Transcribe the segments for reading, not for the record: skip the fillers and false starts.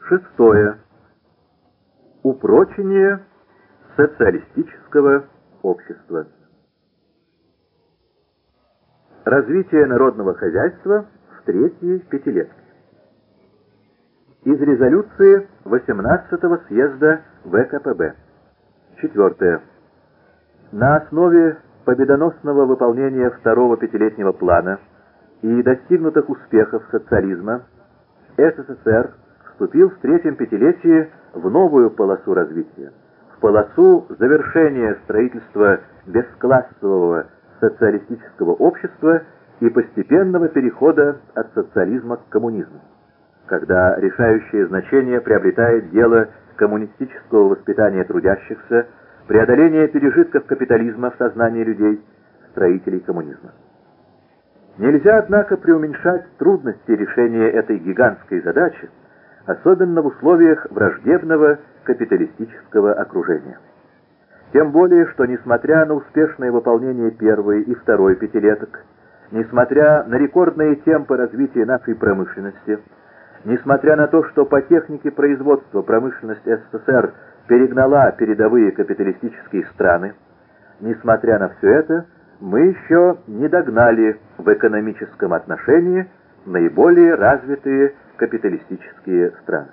Шестое. Упрочение социалистического общества. Развитие народного хозяйства в третьей пятилетке. Из резолюции 18-го съезда ВКПБ. Четвертое. На основе победоносного выполнения второго пятилетнего плана и достигнутых успехов социализма СССР вступил в третьем пятилетии в новую полосу развития, в полосу завершения строительства бесклассового социалистического общества и постепенного перехода от социализма к коммунизму, когда решающее значение приобретает дело коммунистического воспитания трудящихся, преодоления пережитков капитализма в сознании людей, строителей коммунизма. Нельзя, однако, преуменьшать трудности решения этой гигантской задачи, особенно в условиях враждебного капиталистического окружения. Тем более, что несмотря на успешное выполнение первой и второй пятилеток, несмотря на рекордные темпы развития нашей промышленности, несмотря на то, что по технике производства промышленность СССР перегнала передовые капиталистические страны, несмотря на все это, мы еще не догнали в экономическом отношении наиболее развитые капиталистические страны.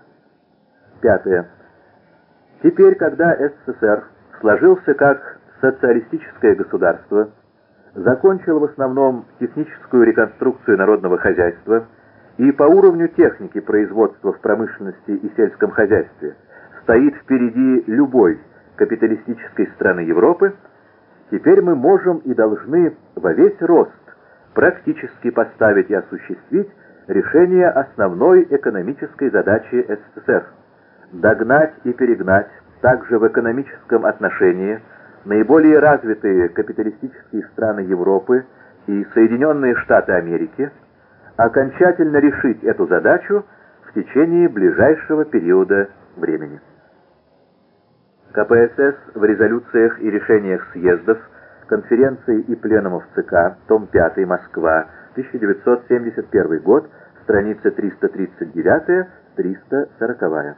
Пятое. Теперь, когда СССР сложился как социалистическое государство, закончил в основном техническую реконструкцию народного хозяйства и по уровню техники производства в промышленности и сельском хозяйстве стоит впереди любой капиталистической страны Европы, теперь мы можем и должны во весь рост практически поставить и осуществить решение основной экономической задачи СССР – догнать и перегнать также в экономическом отношении наиболее развитые капиталистические страны Европы и Соединенные Штаты Америки, окончательно решить эту задачу в течение ближайшего периода времени. КПСС в резолюциях и решениях съездов, конференций и пленумов ЦК, том 5, Москва, 1971 год, страница 339-340.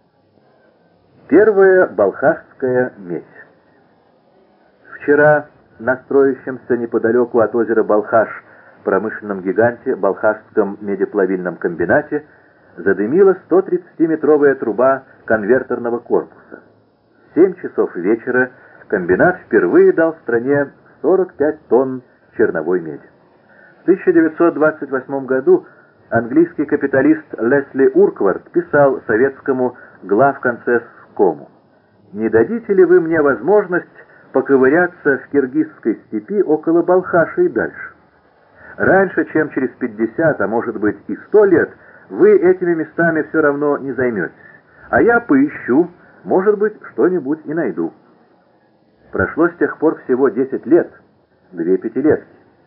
Первая балхашская медь. Вчера на строящемся неподалеку от озера Балхаш промышленном гиганте, Балхашском медиплавильном комбинате, задымила 130-метровая труба конвертерного корпуса. В 7 часов вечера комбинат впервые дал стране 45 тонн черновой меди. В 1928 году английский капиталист Лесли Урквард писал советскому главконцесскому: «Не дадите ли вы мне возможность поковыряться в киргизской степи около Балхаша и дальше? Раньше, чем через 50, а может быть и 100 лет, вы этими местами все равно не займетесь, а я поищу, может быть, что-нибудь и найду». Прошло с тех пор всего 10 лет, 2 пятилетки.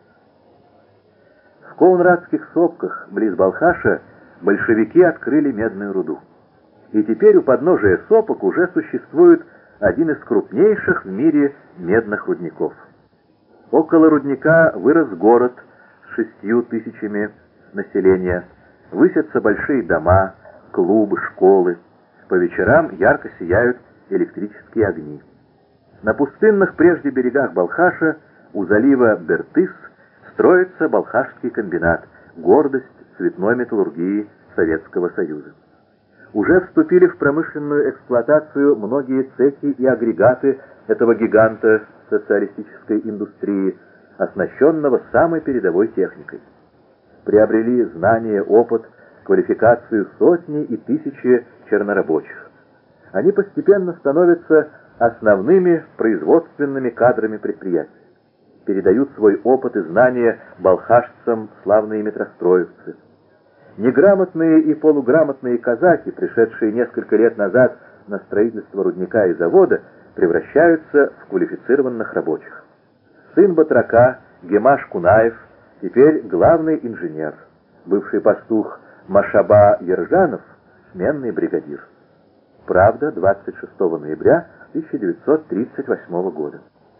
В Коунрадских сопках, близ Балхаша, большевики открыли медную руду. И теперь у подножия сопок уже существует один из крупнейших в мире медных рудников. Около рудника вырос город с 6 тысячами населения, высятся большие дома, клубы, школы. По вечерам ярко сияют электрические огни. На пустынных прежде берегах Балхаша, у залива Бертыс, строится Балхашский комбинат, гордость цветной металлургии Советского Союза. Уже вступили в промышленную эксплуатацию многие цехи и агрегаты этого гиганта социалистической индустрии, оснащенного самой передовой техникой. Приобрели знания, опыт, квалификацию сотни и тысячи чернорабочих. Они постепенно становятся основными производственными кадрами предприятий. Передают свой опыт и знания балхашцам славные метростроевцы. Неграмотные и полуграмотные казаки, пришедшие несколько лет назад на строительство рудника и завода, превращаются в квалифицированных рабочих. Сын батрака, Гемаш Кунаев, теперь главный инженер. Бывший пастух Машаба Ержанов, сменный бригадир. Правда, 26 ноября 1938 года.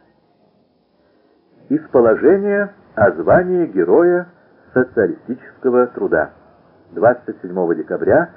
Из положения о звании Героя социалистического труда. 27 декабря